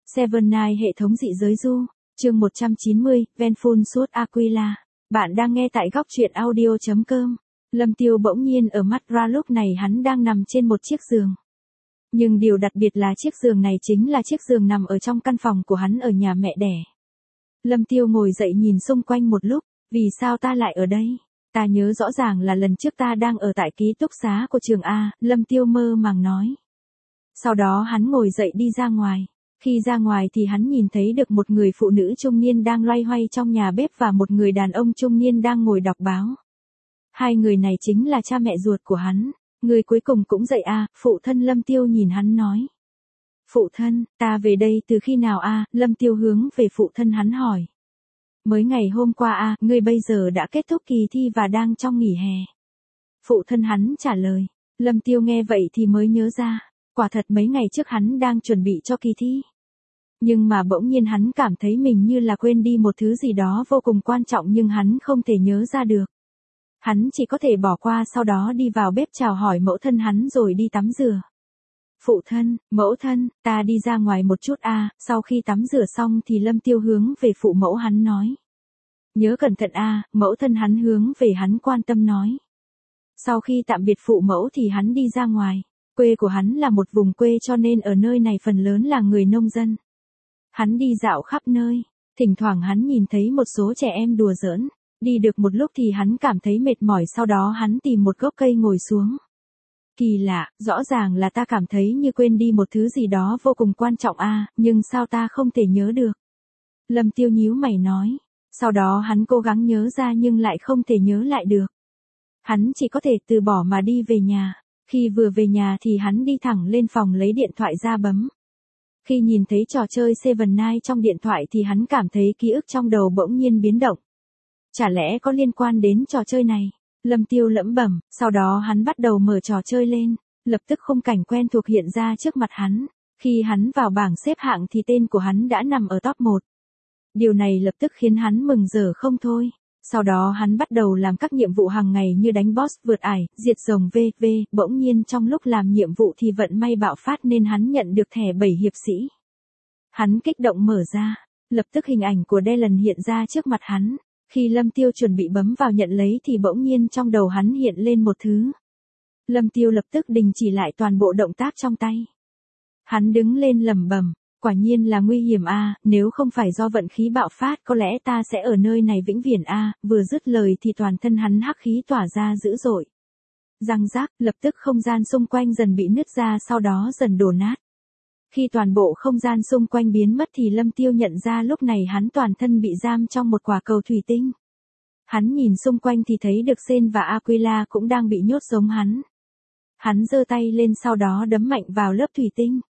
Seven Nine hệ thống dị giới du, chương 190, Venful Suit Aquila. Bạn đang nghe tại góc truyện audio.com. Lâm Tiêu bỗng nhiên ở mắt ra, lúc này hắn đang nằm trên một chiếc giường. Nhưng điều đặc biệt là chiếc giường này chính là chiếc giường nằm ở trong căn phòng của hắn ở nhà mẹ đẻ. Lâm Tiêu ngồi dậy nhìn xung quanh một lúc, vì sao ta lại ở đây? Ta nhớ rõ ràng là lần trước ta đang ở tại ký túc xá của trường A, Lâm Tiêu mơ màng nói. Sau đó hắn ngồi dậy đi ra ngoài. Khi ra ngoài thì hắn nhìn thấy được một người phụ nữ trung niên đang loay hoay trong nhà bếp và một người đàn ông trung niên đang ngồi đọc báo. Hai người này chính là cha mẹ ruột của hắn. Người cuối cùng cũng dậy à, phụ thân Lâm Tiêu nhìn hắn nói. Phụ thân, ta về đây từ khi nào à, Lâm Tiêu hướng về phụ thân hắn hỏi. Mới ngày hôm qua à, ngươi bây giờ đã kết thúc kỳ thi và đang trong nghỉ hè. Phụ thân hắn trả lời. Lâm Tiêu nghe vậy thì mới nhớ ra. Quả thật mấy ngày trước hắn đang chuẩn bị cho kỳ thi. Nhưng mà bỗng nhiên hắn cảm thấy mình như là quên đi một thứ gì đó vô cùng quan trọng nhưng hắn không thể nhớ ra được. Hắn chỉ có thể bỏ qua, sau đó đi vào bếp chào hỏi mẫu thân hắn rồi đi tắm rửa. Phụ thân, mẫu thân, ta đi ra ngoài một chút à, sau khi tắm rửa xong thì Lâm Tiêu hướng về phụ mẫu hắn nói. Nhớ cẩn thận à, mẫu thân hắn hướng về hắn quan tâm nói. Sau khi tạm biệt phụ mẫu thì hắn đi ra ngoài. Quê của hắn là một vùng quê cho nên ở nơi này phần lớn là người nông dân. Hắn đi dạo khắp nơi, thỉnh thoảng hắn nhìn thấy một số trẻ em đùa giỡn. Đi được một lúc thì hắn cảm thấy mệt mỏi, sau đó hắn tìm một gốc cây ngồi xuống. Kỳ lạ, rõ ràng là ta cảm thấy như quên đi một thứ gì đó vô cùng quan trọng à, nhưng sao ta không thể nhớ được. Lâm Tiêu nhíu mày nói. Sau đó hắn cố gắng nhớ ra nhưng lại không thể nhớ lại được. Hắn chỉ có thể từ bỏ mà đi về nhà. Khi vừa về nhà thì hắn đi thẳng lên phòng lấy điện thoại ra bấm. Khi nhìn thấy trò chơi Seven Nine trong điện thoại thì hắn cảm thấy ký ức trong đầu bỗng nhiên biến động. Chả lẽ có liên quan đến trò chơi này? Lâm Tiêu lẩm bẩm, sau đó hắn bắt đầu mở trò chơi lên, lập tức khung cảnh quen thuộc hiện ra trước mặt hắn. Khi hắn vào bảng xếp hạng thì tên của hắn đã nằm ở top 1. Điều này lập tức khiến hắn mừng rỡ không thôi. Sau đó hắn bắt đầu làm các nhiệm vụ hàng ngày như đánh boss, vượt ải, diệt rồng v.v. Bỗng nhiên trong lúc làm nhiệm vụ thì vận may bạo phát nên hắn nhận được thẻ 7 hiệp sĩ. Hắn kích động mở ra, lập tức hình ảnh của Dylan hiện ra trước mặt hắn. Khi Lâm Tiêu chuẩn bị bấm vào nhận lấy thì bỗng nhiên trong đầu hắn hiện lên một thứ. Lâm Tiêu lập tức đình chỉ lại toàn bộ động tác trong tay. Hắn đứng lên lẩm bẩm. Quả nhiên là nguy hiểm a, nếu không phải do vận khí bạo phát có lẽ ta sẽ ở nơi này vĩnh viễn a. Vừa dứt lời thì toàn thân hắn hắc khí tỏa ra dữ dội. Răng rác, lập tức không gian xung quanh dần bị nứt ra, sau đó dần đổ nát. Khi toàn bộ không gian xung quanh biến mất thì Lâm Tiêu nhận ra lúc này hắn toàn thân bị giam trong một quả cầu thủy tinh. Hắn nhìn xung quanh thì thấy được Sen và Aquila cũng đang bị nhốt giống hắn. Hắn giơ tay lên sau đó đấm mạnh vào lớp thủy tinh.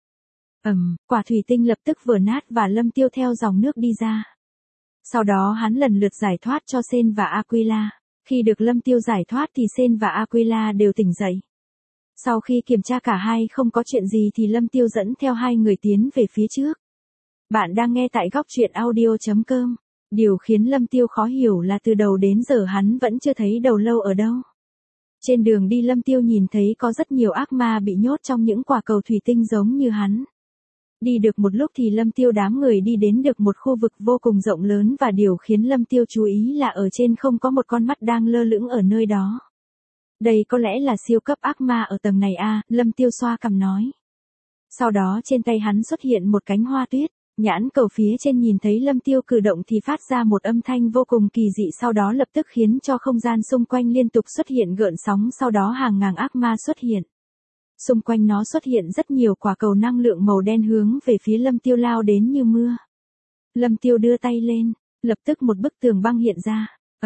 Quả thủy tinh lập tức vỡ nát và Lâm Tiêu theo dòng nước đi ra. Sau đó hắn lần lượt giải thoát cho Sen và Aquila. Khi được Lâm Tiêu giải thoát thì Sen và Aquila đều tỉnh dậy. Sau khi kiểm tra cả hai không có chuyện gì thì Lâm Tiêu dẫn theo hai người tiến về phía trước. Bạn đang nghe tại góc truyện audio.com. Điều khiến Lâm Tiêu khó hiểu là từ đầu đến giờ hắn vẫn chưa thấy đầu lâu ở đâu. Trên đường đi Lâm Tiêu nhìn thấy có rất nhiều ác ma bị nhốt trong những quả cầu thủy tinh giống như hắn. Đi được một lúc thì Lâm Tiêu đám người đi đến được một khu vực vô cùng rộng lớn và điều khiến Lâm Tiêu chú ý là ở trên không có một con mắt đang lơ lửng ở nơi đó. Đây có lẽ là siêu cấp ác ma ở tầng này a, Lâm Tiêu xoa cằm nói. Sau đó trên tay hắn xuất hiện một cánh hoa tuyết, nhãn cầu phía trên nhìn thấy Lâm Tiêu cử động thì phát ra một âm thanh vô cùng kỳ dị, sau đó lập tức khiến cho không gian xung quanh liên tục xuất hiện gợn sóng, sau đó hàng ngàn ác ma xuất hiện. Xung quanh nó xuất hiện rất nhiều quả cầu năng lượng màu đen hướng về phía Lâm Tiêu lao đến như mưa. Lâm Tiêu đưa tay lên, lập tức một bức tường băng hiện ra.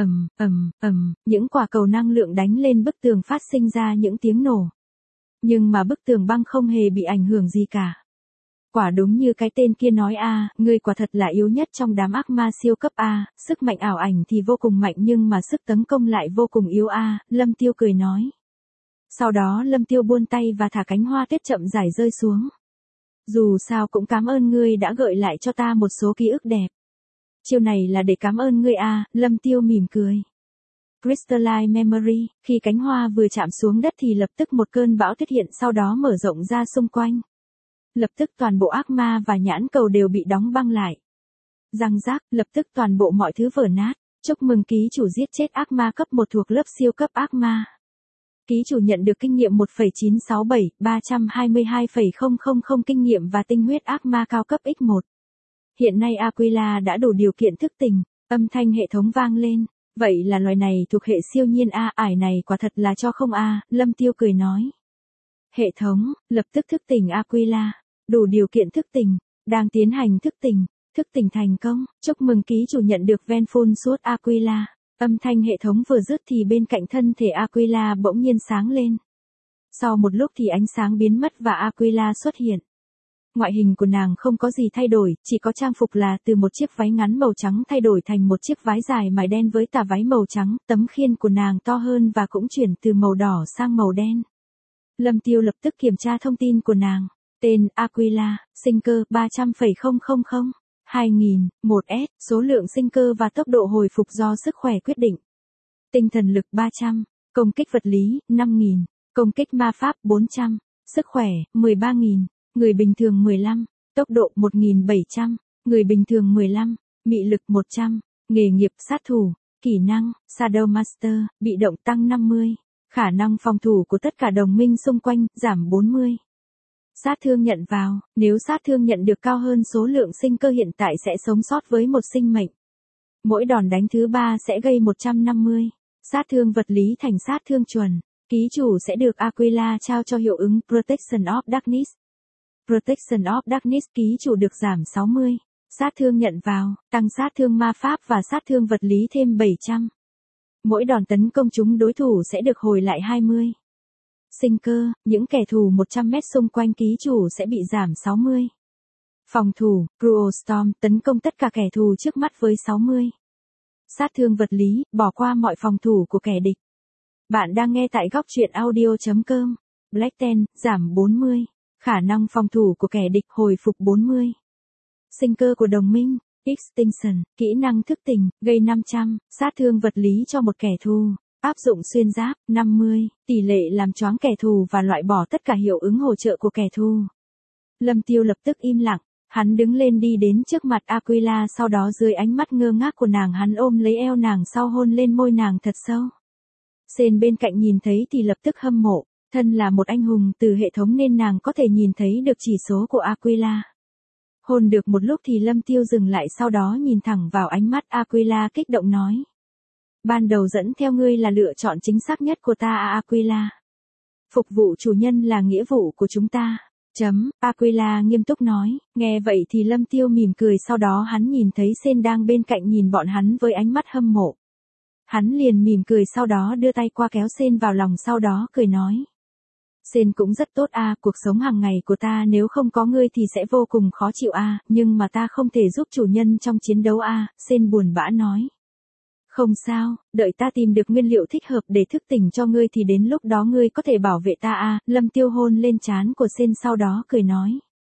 Những quả cầu năng lượng đánh lên bức tường phát sinh ra những tiếng nổ. Nhưng mà bức tường băng không hề bị ảnh hưởng gì cả. Quả đúng như cái tên kia nói a, ngươi quả thật là yếu nhất trong đám ác ma siêu cấp a, sức mạnh ảo ảnh thì vô cùng mạnh nhưng mà sức tấn công lại vô cùng yếu a, Lâm Tiêu cười nói. Sau đó Lâm Tiêu buông tay và thả cánh hoa tuyết chậm rãi rơi xuống. Dù sao cũng cảm ơn ngươi đã gợi lại cho ta một số ký ức đẹp. Chiêu này là để cảm ơn ngươi à, Lâm Tiêu mỉm cười. Crystalline Memory, khi cánh hoa vừa chạm xuống đất thì lập tức một cơn bão tuyết hiện sau đó mở rộng ra xung quanh. Lập tức toàn bộ ác ma và nhãn cầu đều bị đóng băng lại. Răng rác, lập tức toàn bộ mọi thứ vỡ nát. Chúc mừng ký chủ giết chết ác ma cấp 1 thuộc lớp siêu cấp ác ma. Ký chủ nhận được kinh nghiệm 1,967, 322,000 kinh nghiệm và tinh huyết ác ma cao cấp X1. Hiện nay Aquila đã đủ điều kiện thức tỉnh, âm thanh hệ thống vang lên. Vậy là loài này thuộc hệ siêu nhiên A, ải này quả thật là cho không A, Lâm Tiêu cười nói. Hệ thống, lập tức thức tỉnh Aquila, đủ điều kiện thức tỉnh, đang tiến hành thức tỉnh thành công, chúc mừng ký chủ nhận được Vengeful Sword Aquila. Âm thanh hệ thống vừa dứt thì bên cạnh thân thể Aquila bỗng nhiên sáng lên. Sau một lúc thì ánh sáng biến mất và Aquila xuất hiện. Ngoại hình của nàng không có gì thay đổi, chỉ có trang phục là từ một chiếc váy ngắn màu trắng thay đổi thành một chiếc váy dài mài đen với tà váy màu trắng, tấm khiên của nàng to hơn và cũng chuyển từ màu đỏ sang màu đen. Lâm Tiêu lập tức kiểm tra thông tin của nàng. Tên Aquila, sinh cơ 300,000, 2000, 1S, số lượng sinh cơ và tốc độ hồi phục do sức khỏe quyết định. Tinh thần lực 300, công kích vật lý 5000, công kích ma pháp 400, sức khỏe 13000, người bình thường 15, tốc độ 1700, người bình thường 15, mị lực 100, nghề nghiệp sát thủ, kỹ năng Shadow Master, bị động tăng 50, khả năng phòng thủ của tất cả đồng minh xung quanh giảm 40. Sát thương nhận vào, nếu sát thương nhận được cao hơn số lượng sinh cơ hiện tại sẽ sống sót với một sinh mệnh. Mỗi đòn đánh thứ 3 sẽ gây 150. Sát thương vật lý thành sát thương chuẩn. Ký chủ sẽ được Aquila trao cho hiệu ứng Protection of Darkness. Protection of Darkness ký chủ được giảm 60. Sát thương nhận vào, tăng sát thương ma pháp và sát thương vật lý thêm 700. Mỗi đòn tấn công chúng đối thủ sẽ được hồi lại 20. Sinh cơ, những kẻ thù 100 mét xung quanh ký chủ sẽ bị giảm 60. Phòng thủ, Cruel Storm, tấn công tất cả kẻ thù trước mắt với 60. Sát thương vật lý, bỏ qua mọi phòng thủ của kẻ địch. Bạn đang nghe tại góc truyện audio.com. Black Ten, giảm 40. Khả năng phòng thủ của kẻ địch hồi phục 40. Sinh cơ của đồng minh, Extinction, kỹ năng thức tỉnh, gây 500, sát thương vật lý cho một kẻ thù. Áp dụng xuyên giáp, 50, tỷ lệ làm choáng kẻ thù và loại bỏ tất cả hiệu ứng hỗ trợ của kẻ thù. Lâm Tiêu lập tức im lặng, hắn đứng lên đi đến trước mặt Aquila, sau đó dưới ánh mắt ngơ ngác của nàng hắn ôm lấy eo nàng sau hôn lên môi nàng thật sâu. Sen bên cạnh nhìn thấy thì lập tức hâm mộ, thân là một anh hùng từ hệ thống nên nàng có thể nhìn thấy được chỉ số của Aquila. Hôn được một lúc thì Lâm Tiêu dừng lại, sau đó nhìn thẳng vào ánh mắt Aquila kích động nói. Ban đầu dẫn theo ngươi là lựa chọn chính xác nhất của ta Aquila. Phục vụ chủ nhân là nghĩa vụ của chúng ta. Aquila nghiêm túc nói, nghe vậy thì Lâm Tiêu mỉm cười, sau đó hắn nhìn thấy Sen đang bên cạnh nhìn bọn hắn với ánh mắt hâm mộ. Hắn liền mỉm cười sau đó đưa tay qua kéo Sen vào lòng, sau đó cười nói. Sen cũng rất tốt cuộc sống hàng ngày của ta nếu không có ngươi thì sẽ vô cùng khó chịu nhưng mà ta không thể giúp chủ nhân trong chiến đấu Sen buồn bã nói. Không sao, đợi ta tìm được nguyên liệu thích hợp để thức tỉnh cho ngươi thì đến lúc đó ngươi có thể bảo vệ ta Lâm Tiêu hôn lên trán của Sen sau đó cười nói.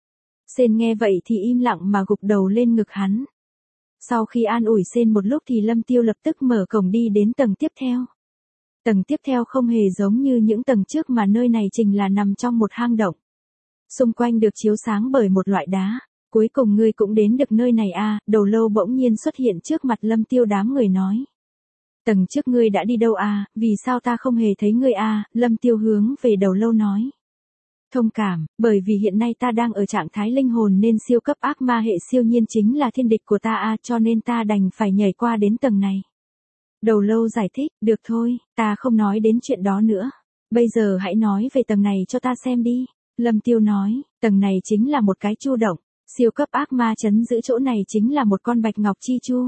Sen nghe vậy thì im lặng mà gục đầu lên ngực hắn. Sau khi an ủi Sen một lúc thì Lâm Tiêu lập tức mở cổng đi đến tầng tiếp theo. Tầng tiếp theo không hề giống như những tầng trước mà nơi này chính là nằm trong một hang động. Xung quanh được chiếu sáng bởi một loại đá. Cuối cùng ngươi cũng đến được nơi này Đầu lâu bỗng nhiên xuất hiện trước mặt Lâm Tiêu, đám người nói. Tầng trước ngươi đã đi đâu vì sao ta không hề thấy ngươi Lâm Tiêu hướng về đầu lâu nói. Thông cảm, bởi vì hiện nay ta đang ở trạng thái linh hồn nên siêu cấp ác ma hệ siêu nhiên chính là thiên địch của ta cho nên ta đành phải nhảy qua đến tầng này. Đầu lâu giải thích, được thôi, ta không nói đến chuyện đó nữa. Bây giờ hãy nói về tầng này cho ta xem đi. Lâm Tiêu nói, tầng này chính là một cái chu động. Siêu cấp ác ma trấn giữ chỗ này chính là một con bạch ngọc chi chu.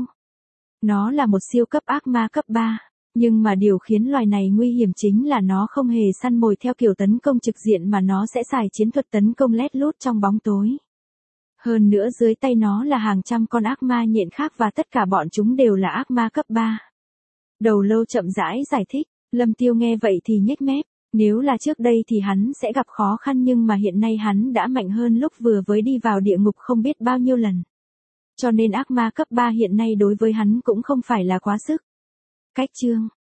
Nó là một siêu cấp ác ma cấp 3. Nhưng mà điều khiến loài này nguy hiểm chính là nó không hề săn mồi theo kiểu tấn công trực diện mà nó sẽ xài chiến thuật tấn công lét lút trong bóng tối. Hơn nữa dưới tay nó là hàng trăm con ác ma nhện khác và tất cả bọn chúng đều là ác ma cấp 3. Đầu lâu chậm rãi giải thích, Lâm Tiêu nghe vậy thì nhếch mép. Nếu là trước đây thì hắn sẽ gặp khó khăn nhưng mà hiện nay hắn đã mạnh hơn lúc vừa mới đi vào địa ngục không biết bao nhiêu lần. Cho nên ác ma cấp 3 hiện nay đối với hắn cũng không phải là quá sức. Cách chương